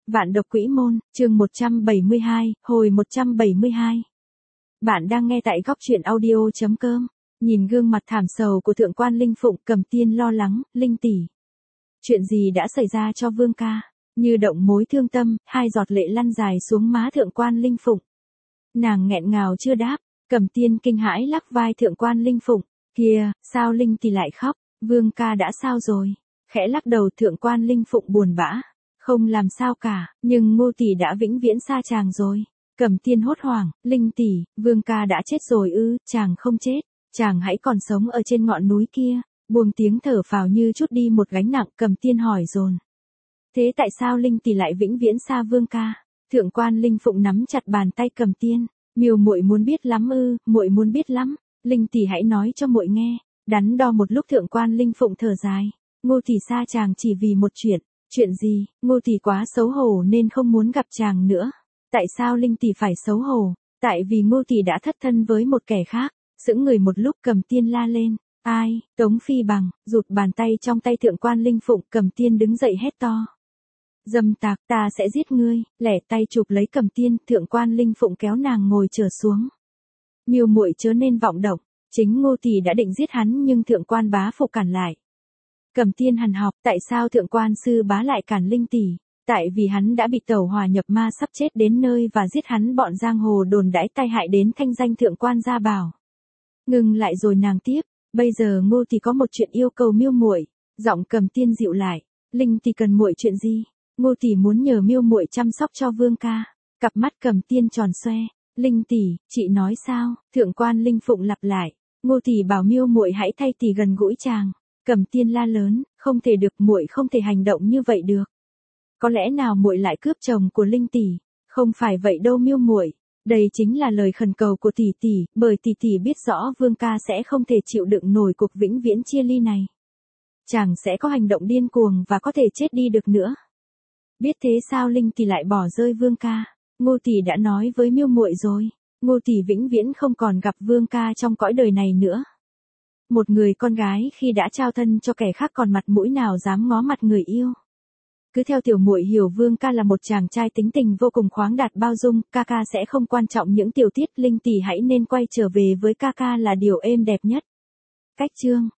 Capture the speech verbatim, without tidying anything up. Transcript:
Vạn độc quỹ môn, chương một trăm bảy mươi hai, hồi một trăm bảy mươi hai. Bạn đang nghe tại góc truyện audio chấm com. Nhìn gương mặt thảm sầu của thượng quan Linh Phụng, Cầm Tiên lo lắng, Linh tỷ. Chuyện gì đã xảy ra cho Vương ca? Như động mối thương tâm, hai giọt lệ lăn dài xuống má thượng quan Linh Phụng. Nàng nghẹn ngào chưa đáp, Cầm Tiên kinh hãi lắc vai thượng quan Linh Phụng. Kìa, sao Linh tỷ lại khóc, Vương ca đã sao rồi? Khẽ lắc đầu thượng quan Linh Phụng buồn bã. Không làm sao cả, nhưng Ngô tỷ đã vĩnh viễn xa chàng rồi. Cầm Tiên hốt hoảng, Linh tỷ, Vương ca đã chết rồi ư? Chàng không chết, chàng hãy còn sống ở trên ngọn núi kia. Buông tiếng thở phào như chút đi một gánh nặng, Cầm Tiên hỏi dồn. Thế tại sao Linh tỷ lại vĩnh viễn xa Vương ca? Thượng quan Linh Phụng nắm chặt bàn tay Cầm Tiên, miêu muội muốn biết lắm ư? Muội muốn biết lắm, Linh tỷ hãy nói cho muội nghe. Đắn đo một lúc thượng quan Linh Phụng thở dài, Ngô tỷ xa chàng chỉ vì một chuyện. Chuyện gì? Ngô tỷ quá xấu hổ nên không muốn gặp chàng nữa. Tại sao Linh tỷ phải xấu hổ? Tại vì Ngô tỷ đã thất thân với một kẻ khác. Sững người một lúc, Cầm Tiên la lên. Ai? Tống Phi Bằng, rụt bàn tay trong tay thượng quan Linh Phụng, Cầm Tiên đứng dậy hét to. Dâm tặc, ta sẽ giết ngươi. Lẻ tay chụp lấy Cầm Tiên, thượng quan Linh Phụng kéo nàng ngồi trở xuống. Miêu muội chớ nên vọng động. Chính Ngô tỷ đã định giết hắn nhưng thượng quan bá phụ cản lại. Cầm Tiên hằn học, tại sao thượng quan sư bá lại cản Linh tỷ? Tại vì hắn đã bị tẩu hỏa nhập ma sắp chết đến nơi và giết hắn, bọn giang hồ đồn đãi tai hại đến thanh danh thượng quan gia bảo. Ngừng lại rồi nàng tiếp, bây giờ Ngô tỷ có một chuyện yêu cầu miêu muội. Giọng Cầm Tiên dịu lại, Linh tỷ cần muội chuyện gì? Ngô tỷ muốn nhờ miêu muội chăm sóc cho Vương ca. Cặp mắt Cầm Tiên tròn xoe, Linh tỷ, chị nói sao? Thượng quan Linh Phụng lặp lại, Ngô tỷ bảo miêu muội hãy thay tỷ gần gũi chàng. Cầm Tiên la lớn, không thể được, muội không thể hành động như vậy được. Có lẽ nào muội lại cướp chồng của Linh tỷ? Không phải vậy đâu miêu muội, đây chính là lời khẩn cầu của tỷ tỷ, bởi tỷ tỷ biết rõ Vương ca sẽ không thể chịu đựng nổi cuộc vĩnh viễn chia ly này. Chàng sẽ có hành động điên cuồng và có thể chết đi được nữa. Biết thế sao Linh tỷ lại bỏ rơi Vương ca? Ngô tỷ đã nói với miêu muội rồi, Ngô tỷ vĩnh viễn không còn gặp Vương ca trong cõi đời này nữa. Một người con gái khi đã trao thân cho kẻ khác còn mặt mũi nào dám ngó mặt người yêu. Cứ theo tiểu muội hiểu, Vương ca là một chàng trai tính tình vô cùng khoáng đạt bao dung, ca ca sẽ không quan trọng những tiểu tiết, Linh tỷ hãy nên quay trở về với ca ca là điều êm đẹp nhất. Cách chương